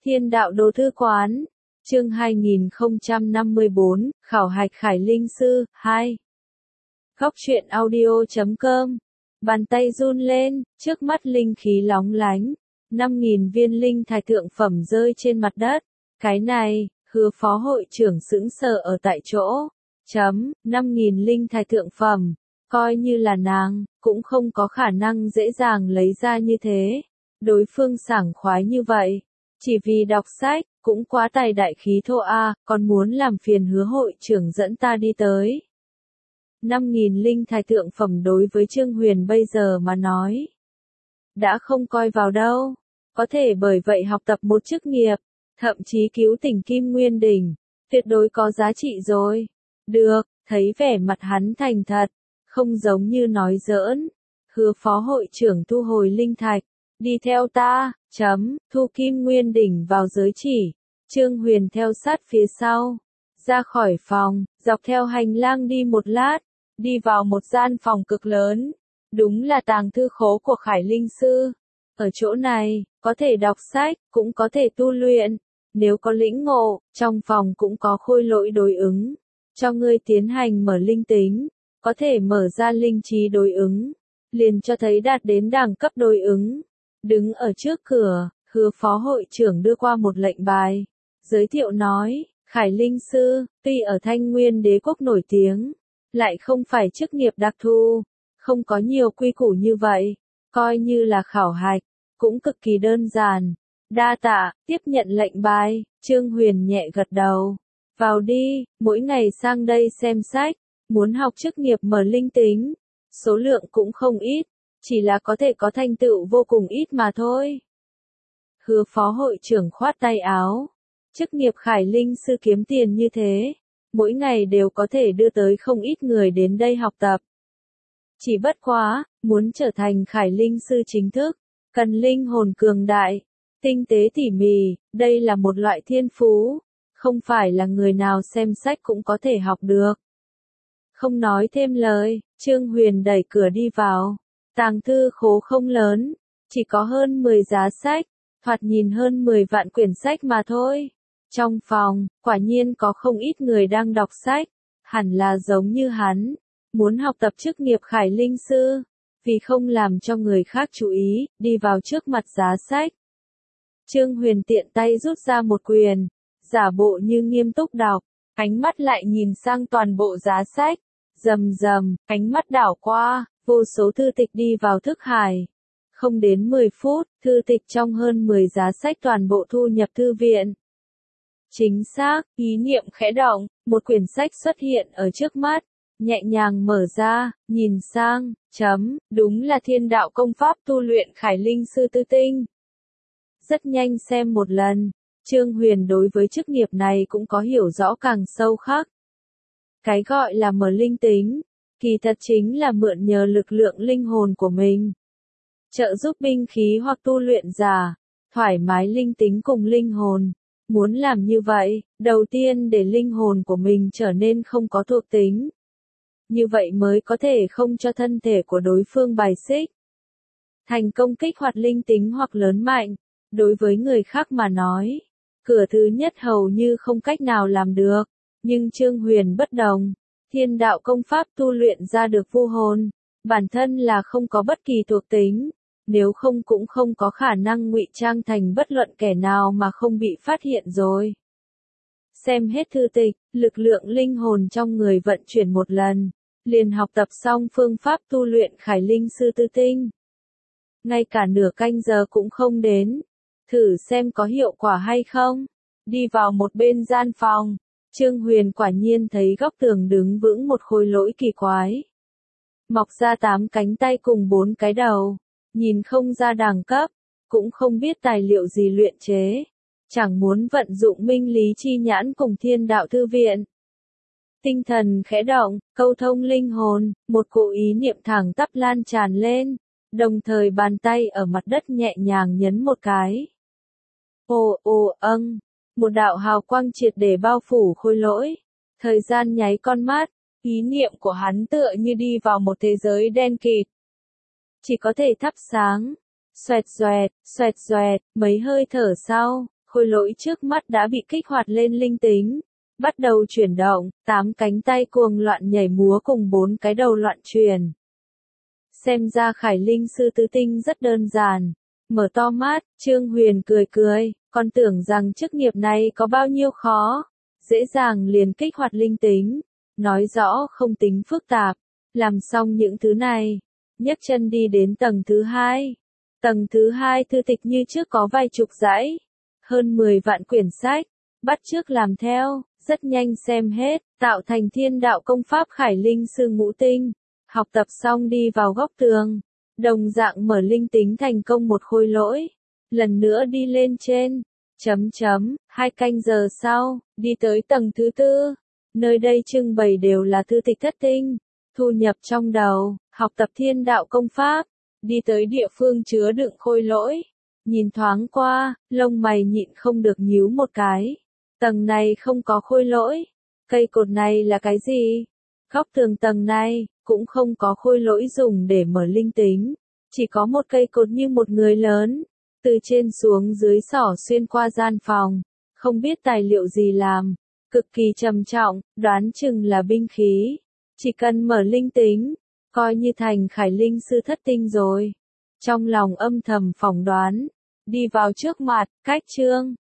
Thiên đạo đồ thư quán. Chương 2054, khảo hạch Khải Linh sư, 2. Góc truyện audio.com. Bàn tay run lên, trước mắt linh khí lóng lánh. 5.000 viên linh thạch thượng phẩm rơi trên mặt đất. Cái này, Hứa phó hội trưởng sững sờ ở tại chỗ. 5.000 linh thạch thượng phẩm. Coi như là nàng, cũng không có khả năng dễ dàng lấy ra như thế. Đối phương sảng khoái như vậy. Chỉ vì đọc sách, cũng quá tài đại khí thô a, còn muốn làm phiền Hứa hội trưởng dẫn ta đi tới. 5.000 linh thạch thượng phẩm đối với Trương Huyền bây giờ mà nói. Đã không coi vào đâu. Có thể bởi vậy học tập một chức nghiệp, thậm chí cứu tỉnh Kim Nguyên Đỉnh, tuyệt đối có giá trị rồi. Được, thấy vẻ mặt hắn thành thật, không giống như nói giỡn. Hứa phó hội trưởng thu hồi linh thạch, đi theo ta, thu Kim Nguyên Đỉnh vào giới chỉ. Trương Huyền theo sát phía sau, ra khỏi phòng, dọc theo hành lang đi một lát, đi vào một gian phòng cực lớn. Đúng là tàng thư khố của Khải Linh sư. Ở chỗ này, có thể đọc sách, cũng có thể tu luyện. Nếu có lĩnh ngộ, trong phòng cũng có khôi lỗi đối ứng. Cho ngươi tiến hành mở linh tính, có thể mở ra linh trí đối ứng. Liền cho thấy đạt đến đẳng cấp đối ứng. Đứng ở trước cửa, Hứa phó hội trưởng đưa qua một lệnh bài. Giới thiệu nói, Khải Linh sư, tuy ở Thanh Nguyên Đế quốc nổi tiếng, lại không phải chức nghiệp đặc thù, không có nhiều quy củ như vậy, coi như là khảo hạch, cũng cực kỳ đơn giản. Đa tạ, tiếp nhận lệnh bài, Trương Huyền nhẹ gật đầu. Vào đi, mỗi ngày sang đây xem sách, muốn học chức nghiệp mở linh tính, số lượng cũng không ít, chỉ là có thể có thành tựu vô cùng ít mà thôi. Hứa phó hội trưởng khoát tay áo. Chức nghiệp Khải Linh sư kiếm tiền như thế, mỗi ngày đều có thể đưa tới không ít người đến đây học tập. Chỉ bất quá, muốn trở thành Khải Linh sư chính thức, cần linh hồn cường đại, tinh tế tỉ mỉ, đây là một loại thiên phú, không phải là người nào xem sách cũng có thể học được. Không nói thêm lời, Trương Huyền đẩy cửa đi vào. Tàng thư khố không lớn, chỉ có hơn 10 giá sách, thoạt nhìn hơn 10 vạn quyển sách mà thôi. Trong phòng, quả nhiên có không ít người đang đọc sách, hẳn là giống như hắn, muốn học tập chức nghiệp Khải Linh sư, vì không làm cho người khác chú ý, đi vào trước mặt giá sách. Trương Huyền tiện tay rút ra một quyển, giả bộ như nghiêm túc đọc, ánh mắt lại nhìn sang toàn bộ giá sách, rầm rầm, ánh mắt đảo qua, vô số thư tịch đi vào thức hải. Không đến 10 phút, thư tịch trong hơn 10 giá sách toàn bộ thu nhập thư viện. Chính xác, ý niệm khẽ động, một quyển sách xuất hiện ở trước mắt, nhẹ nhàng mở ra, nhìn sang, đúng là Thiên đạo công pháp tu luyện Khải Linh sư tư tinh. Rất nhanh xem một lần, Trương Huyền đối với chức nghiệp này cũng có hiểu rõ càng sâu khắc. Cái gọi là mở linh tính, kỳ thật chính là mượn nhờ lực lượng linh hồn của mình. Trợ giúp binh khí hoặc tu luyện giả, thoải mái linh tính cùng linh hồn. Muốn làm như vậy, đầu tiên để linh hồn của mình trở nên không có thuộc tính. Như vậy mới có thể không cho thân thể của đối phương bài xích. Thành công kích hoạt linh tính hoặc lớn mạnh, đối với người khác mà nói, cửa thứ nhất hầu như không cách nào làm được. Nhưng Trương Huyền bất đồng, Thiên đạo công pháp tu luyện ra được vu hồn, bản thân là không có bất kỳ thuộc tính. Nếu không cũng không có khả năng ngụy trang thành bất luận kẻ nào mà không bị phát hiện rồi. Xem hết thư tịch, lực lượng linh hồn trong người vận chuyển một lần, liền học tập xong phương pháp tu luyện Khải Linh sư tư tinh. Ngay cả nửa canh giờ cũng không đến. Thử xem có hiệu quả hay không. Đi vào một bên gian phòng, Trương Huyền quả nhiên thấy góc tường đứng vững một khối lỗi kỳ quái. Mọc ra 8 cánh tay cùng 4 cái đầu. Nhìn không ra đẳng cấp, cũng không biết tài liệu gì luyện chế, chẳng muốn vận dụng minh lý chi nhãn cùng Thiên đạo thư viện. Tinh thần khẽ động, câu thông linh hồn, một cỗ ý niệm thẳng tắp lan tràn lên, đồng thời bàn tay ở mặt đất nhẹ nhàng nhấn một cái. Một đạo hào quang triệt để bao phủ khối lỗi, thời gian nháy con mắt, ý niệm của hắn tựa như đi vào một thế giới đen kịt. Chỉ có thể thắp sáng, xoẹt xoẹt, mấy hơi thở sau, khôi lỗi trước mắt đã bị kích hoạt lên linh tính, bắt đầu chuyển động, 8 cánh tay cuồng loạn nhảy múa cùng 4 cái đầu loạn chuyển. Xem ra Khải Linh sư tứ tinh rất đơn giản. Mở to mắt, Trương Huyền cười cười, còn tưởng rằng chức nghiệp này có bao nhiêu khó. Dễ dàng liền kích hoạt linh tính, nói rõ không tính phức tạp. Làm xong những thứ này, nhấc chân đi đến tầng thứ 2. Tầng thứ 2 thư tịch như trước có vài chục dãy, hơn 10 vạn quyển sách, bắt chước làm theo, rất nhanh xem hết, tạo thành thiên đạo công pháp Khải Linh sư ngũ tinh. Học tập xong đi vào góc tường, đồng dạng mở linh tính thành công một khôi lỗi, lần nữa đi lên trên, 2 canh giờ sau, đi tới tầng thứ 4, nơi đây trưng bày đều là thư tịch thất tinh, thu nhập trong đầu, học tập thiên đạo công pháp, đi tới địa phương chứa đựng khôi lỗi, nhìn thoáng qua, lông mày nhịn không được nhíu một cái, tầng này không có khôi lỗi, cây cột này là cái gì? Góc tường tầng này, cũng không có khôi lỗi dùng để mở linh tính, chỉ có một cây cột như một người lớn, từ trên xuống dưới xỏ xuyên qua gian phòng, không biết tài liệu gì làm, cực kỳ trầm trọng, đoán chừng là binh khí, chỉ cần mở linh tính, coi như thành Khải Linh sư thất tinh rồi. Trong lòng âm thầm phỏng đoán, đi vào trước mặt, cách Trương